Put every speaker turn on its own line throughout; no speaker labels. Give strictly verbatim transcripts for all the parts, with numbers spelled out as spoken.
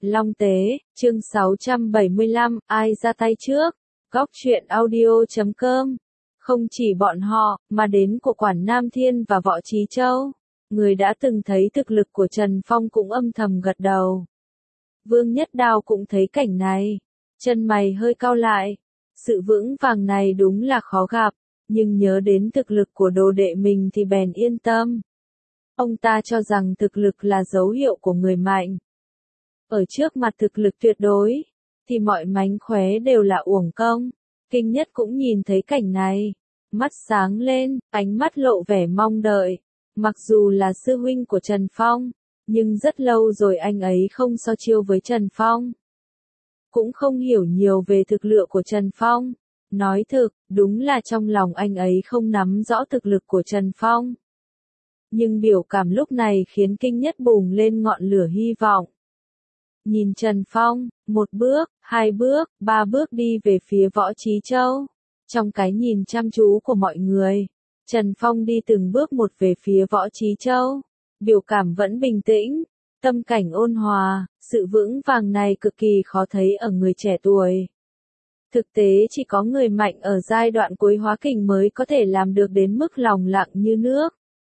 Long Tế, chương sáu trăm bảy mươi lăm, ai ra tay trước? Góc truyện audio chấm com. Không chỉ bọn họ, mà đến của Quản Nam Thiên và Võ Trí Châu, người đã từng thấy thực lực của Trần Phong cũng âm thầm gật đầu. Vương Nhất Đao cũng thấy cảnh này, chân mày hơi cau lại. Sự vững vàng này đúng là khó gặp, nhưng nhớ đến thực lực của đồ đệ mình thì bèn yên tâm. Ông ta cho rằng thực lực là dấu hiệu của người mạnh. Ở trước mặt thực lực tuyệt đối, thì mọi mánh khóe đều là uổng công. Kinh Nhất cũng nhìn thấy cảnh này, mắt sáng lên, ánh mắt lộ vẻ mong đợi. Mặc dù là sư huynh của Trần Phong, nhưng rất lâu rồi anh ấy không so chiêu với Trần Phong. Cũng không hiểu nhiều về thực lực của Trần Phong. Nói thực, đúng là trong lòng anh ấy không nắm rõ thực lực của Trần Phong. Nhưng biểu cảm lúc này khiến Kinh Nhất bùng lên ngọn lửa hy vọng. Nhìn Trần Phong, một bước, hai bước, ba bước đi về phía Võ Trí Châu. Trong cái nhìn chăm chú của mọi người, Trần Phong đi từng bước một về phía Võ Trí Châu. Biểu cảm vẫn bình tĩnh, tâm cảnh ôn hòa, sự vững vàng này cực kỳ khó thấy ở người trẻ tuổi. Thực tế chỉ có người mạnh ở giai đoạn cuối hóa kình mới có thể làm được đến mức lòng lặng như nước.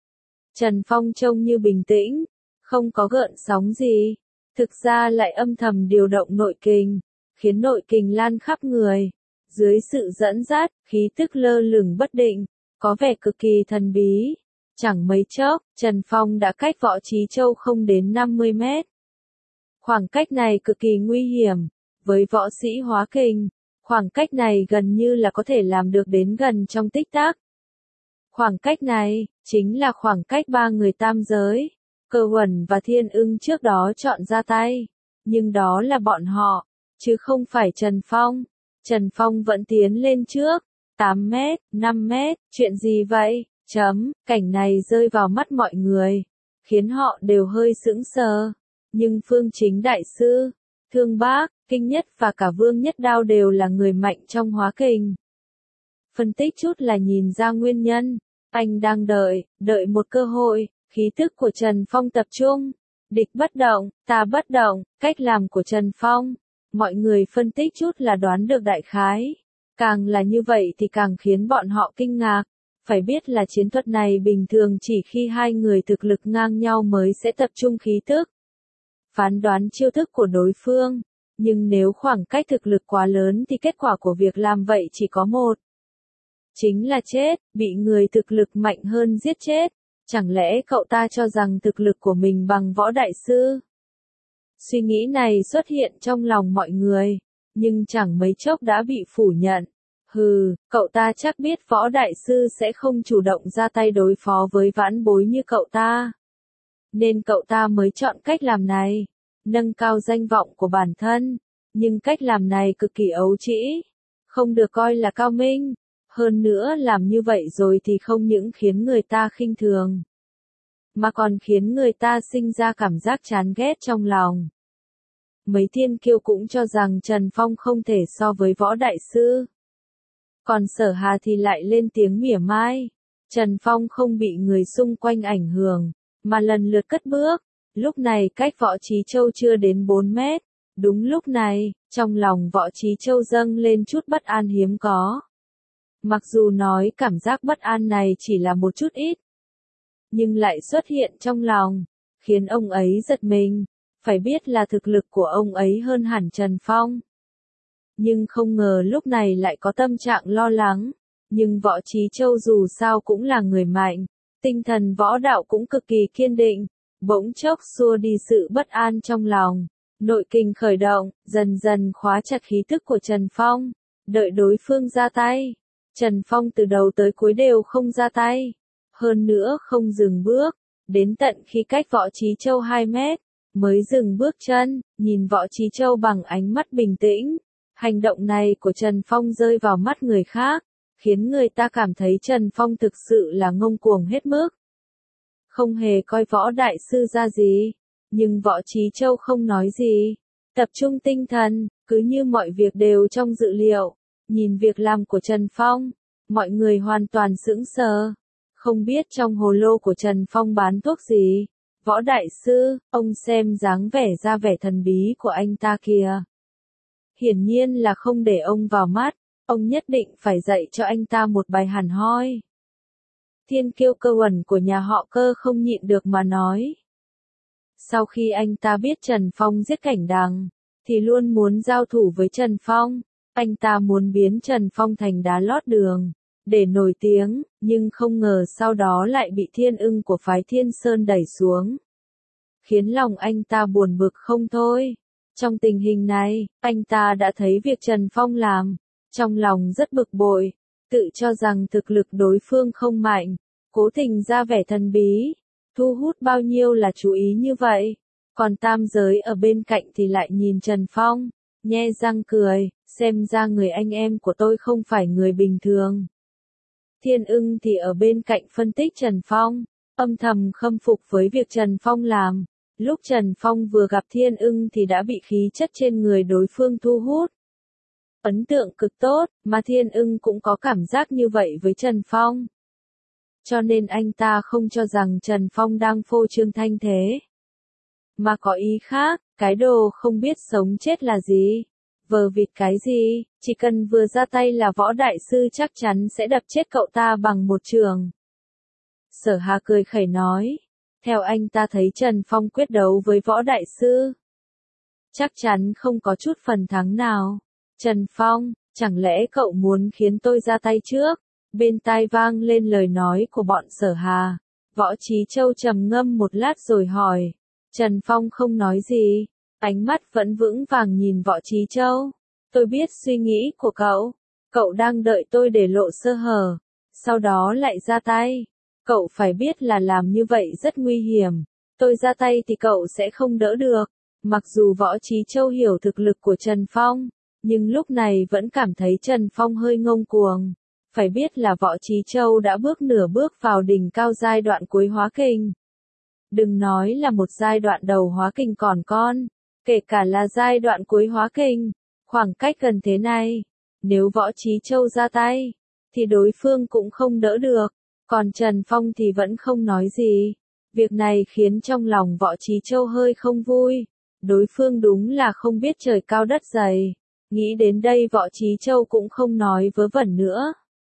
Trần Phong trông như bình tĩnh, không có gợn sóng gì, thực ra lại âm thầm điều động nội kình, khiến nội kình lan khắp người. Dưới sự dẫn dắt, khí tức lơ lửng bất định, có vẻ cực kỳ thần bí. Chẳng mấy chốc, Trần Phong đã cách Võ Trí Châu không đến năm mươi mét. Khoảng cách này cực kỳ nguy hiểm, với võ sĩ hóa kình, khoảng cách này gần như là có thể làm được đến gần trong tích tắc. Khoảng cách này, chính là khoảng cách ba người tam giới, Cơ Huẩn và Thiên Ưng trước đó chọn ra tay. Nhưng đó là bọn họ, chứ không phải Trần Phong. Trần Phong vẫn tiến lên trước, tám mét, năm mét, chuyện gì vậy? Chấm, cảnh này rơi vào mắt mọi người, khiến họ đều hơi sững sờ. Nhưng Phương Chính Đại Sư, Thương Bác, Kinh Nhất và cả Vương Nhất Đao đều là người mạnh trong hóa kình. Phân tích chút là nhìn ra nguyên nhân, anh đang đợi, đợi một cơ hội, khí tức của Trần Phong tập trung. Địch bất động, ta bất động, cách làm của Trần Phong. Mọi người phân tích chút là đoán được đại khái. Càng là như vậy thì càng khiến bọn họ kinh ngạc. Phải biết là chiến thuật này bình thường chỉ khi hai người thực lực ngang nhau mới sẽ tập trung khí tức. Phán đoán chiêu thức của đối phương. Nhưng nếu khoảng cách thực lực quá lớn thì kết quả của việc làm vậy chỉ có một. Chính là chết, bị người thực lực mạnh hơn giết chết. Chẳng lẽ cậu ta cho rằng thực lực của mình bằng Võ Đại Sư? Suy nghĩ này xuất hiện trong lòng mọi người, nhưng chẳng mấy chốc đã bị phủ nhận. Hừ, cậu ta chắc biết Võ Đại Sư sẽ không chủ động ra tay đối phó với vãn bối như cậu ta. Nên cậu ta mới chọn cách làm này, nâng cao danh vọng của bản thân. Nhưng cách làm này cực kỳ ấu trĩ, không được coi là cao minh. Hơn nữa làm như vậy rồi thì không những khiến người ta khinh thường, mà còn khiến người ta sinh ra cảm giác chán ghét trong lòng. Mấy thiên kiêu cũng cho rằng Trần Phong không thể so với Võ Đại Sư. Còn Sở Hà thì lại lên tiếng mỉa mai. Trần Phong không bị người xung quanh ảnh hưởng, mà lần lượt cất bước. Lúc này cách Võ Trí Châu chưa đến bốn mét. Đúng lúc này, trong lòng Võ Trí Châu dâng lên chút bất an hiếm có. Mặc dù nói cảm giác bất an này chỉ là một chút ít, nhưng lại xuất hiện trong lòng, khiến ông ấy giật mình. Phải biết là thực lực của ông ấy hơn hẳn Trần Phong. Nhưng không ngờ lúc này lại có tâm trạng lo lắng. Nhưng Võ Trí Châu dù sao cũng là người mạnh, tinh thần võ đạo cũng cực kỳ kiên định, bỗng chốc xua đi sự bất an trong lòng. Nội kình khởi động, dần dần khóa chặt khí tức của Trần Phong, đợi đối phương ra tay. Trần Phong từ đầu tới cuối đều không ra tay, hơn nữa không dừng bước, đến tận khi cách Võ Trí Châu hai mét, mới dừng bước chân, nhìn Võ Trí Châu bằng ánh mắt bình tĩnh. Hành động này của Trần Phong rơi vào mắt người khác, khiến người ta cảm thấy Trần Phong thực sự là ngông cuồng hết mức. Không hề coi Võ Đại Sư ra gì, nhưng Võ Trí Châu không nói gì, tập trung tinh thần, cứ như mọi việc đều trong dự liệu. Nhìn việc làm của Trần Phong, mọi người hoàn toàn sững sờ. Không biết trong hồ lô của Trần Phong bán thuốc gì, Võ đại sư, ông xem dáng vẻ ra vẻ thần bí của anh ta kìa. Hiển nhiên là không để ông vào mắt, ông nhất định phải dạy cho anh ta một bài hẳn hoi. Thiên kiêu Cơ Uẩn của nhà họ Cơ không nhịn được mà nói. Sau khi anh ta biết Trần Phong giết Cảnh Đằng, thì luôn muốn giao thủ với Trần Phong. Anh ta muốn biến Trần Phong thành đá lót đường, để nổi tiếng, nhưng không ngờ sau đó lại bị Thiên Ưng của phái Thiên Sơn đẩy xuống. Khiến lòng anh ta buồn bực không thôi. Trong tình hình này, anh ta đã thấy việc Trần Phong làm, trong lòng rất bực bội, tự cho rằng thực lực đối phương không mạnh, cố tình ra vẻ thần bí, thu hút bao nhiêu là chú ý như vậy. Còn tam giới ở bên cạnh thì lại nhìn Trần Phong, nhe răng cười, xem ra người anh em của tôi không phải người bình thường. Thiên Ưng thì ở bên cạnh phân tích Trần Phong, âm thầm khâm phục với việc Trần Phong làm. Lúc Trần Phong vừa gặp Thiên Ưng thì đã bị khí chất trên người đối phương thu hút. Ấn tượng cực tốt, mà Thiên Ưng cũng có cảm giác như vậy với Trần Phong. Cho nên anh ta không cho rằng Trần Phong đang phô trương thanh thế, mà có ý khác, cái đồ không biết sống chết là gì, vờ vịt cái gì, chỉ cần vừa ra tay là Võ đại sư chắc chắn sẽ đập chết cậu ta bằng một trường. Sở Hà cười khẩy nói, theo anh ta thấy Trần Phong quyết đấu với Võ đại sư, chắc chắn không có chút phần thắng nào. Trần Phong, chẳng lẽ cậu muốn khiến tôi ra tay trước? Bên tai vang lên lời nói của bọn Sở Hà. Võ Chí Châu trầm ngâm một lát rồi hỏi. Trần Phong không nói gì, ánh mắt vẫn vững vàng nhìn Võ Chí Châu. Tôi biết suy nghĩ của cậu, cậu đang đợi tôi để lộ sơ hở, sau đó lại ra tay. Cậu phải biết là làm như vậy rất nguy hiểm, tôi ra tay thì cậu sẽ không đỡ được. Mặc dù Võ Chí Châu hiểu thực lực của Trần Phong, nhưng lúc này vẫn cảm thấy Trần Phong hơi ngông cuồng. Phải biết là Võ Chí Châu đã bước nửa bước vào đỉnh cao giai đoạn cuối hóa kình. Đừng nói là một giai đoạn đầu hóa kình còn con, kể cả là giai đoạn cuối hóa kình, khoảng cách gần thế này, nếu Võ Chí Châu ra tay, thì đối phương cũng không đỡ được, còn Trần Phong thì vẫn không nói gì. Việc này khiến trong lòng Võ Chí Châu hơi không vui, đối phương đúng là không biết trời cao đất dày. Nghĩ đến đây Võ Chí Châu cũng không nói vớ vẩn nữa.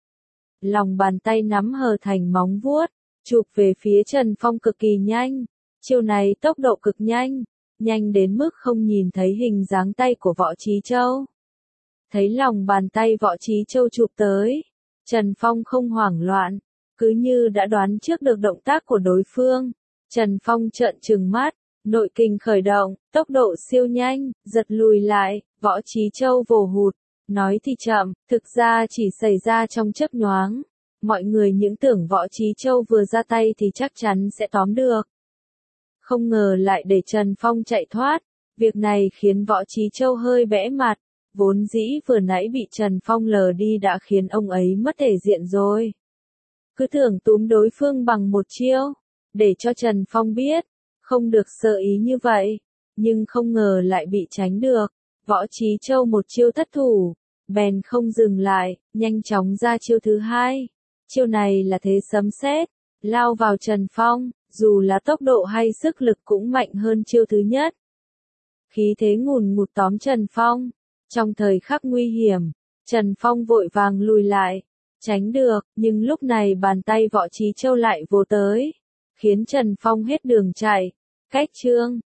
Lòng bàn tay nắm hờ thành móng vuốt, chụp về phía Trần Phong cực kỳ nhanh. Chiêu này tốc độ cực nhanh, nhanh đến mức không nhìn thấy hình dáng tay của Võ Chí Châu. Thấy lòng bàn tay Võ Chí Châu chụp tới, Trần Phong không hoảng loạn, cứ như đã đoán trước được động tác của đối phương. Trần Phong trợn trừng mắt, nội kình khởi động, tốc độ siêu nhanh, giật lùi lại, Võ Chí Châu vồ hụt. Nói thì chậm, thực ra chỉ xảy ra trong chớp nhoáng. Mọi người những tưởng Võ Chí Châu vừa ra tay thì chắc chắn sẽ tóm được. Không ngờ lại để Trần Phong chạy thoát. Việc này khiến Võ Chí Châu hơi bẽ mặt. Vốn dĩ vừa nãy bị Trần Phong lờ đi đã khiến ông ấy mất thể diện rồi. Cứ tưởng túm đối phương bằng một chiêu, để cho Trần Phong biết, không được sợ ý như vậy. Nhưng không ngờ lại bị tránh được. Võ Chí Châu một chiêu thất thủ, bèn không dừng lại, nhanh chóng ra chiêu thứ hai. Chiêu này là thế sấm sét, lao vào Trần Phong, dù là tốc độ hay sức lực cũng mạnh hơn chiêu thứ nhất. Khí thế ngùn ngụt tóm Trần Phong. Trong thời khắc nguy hiểm, Trần Phong vội vàng lùi lại, tránh được, nhưng lúc này bàn tay Võ Chí Châu lại vồ tới, khiến Trần Phong hết đường chạy. Cách chương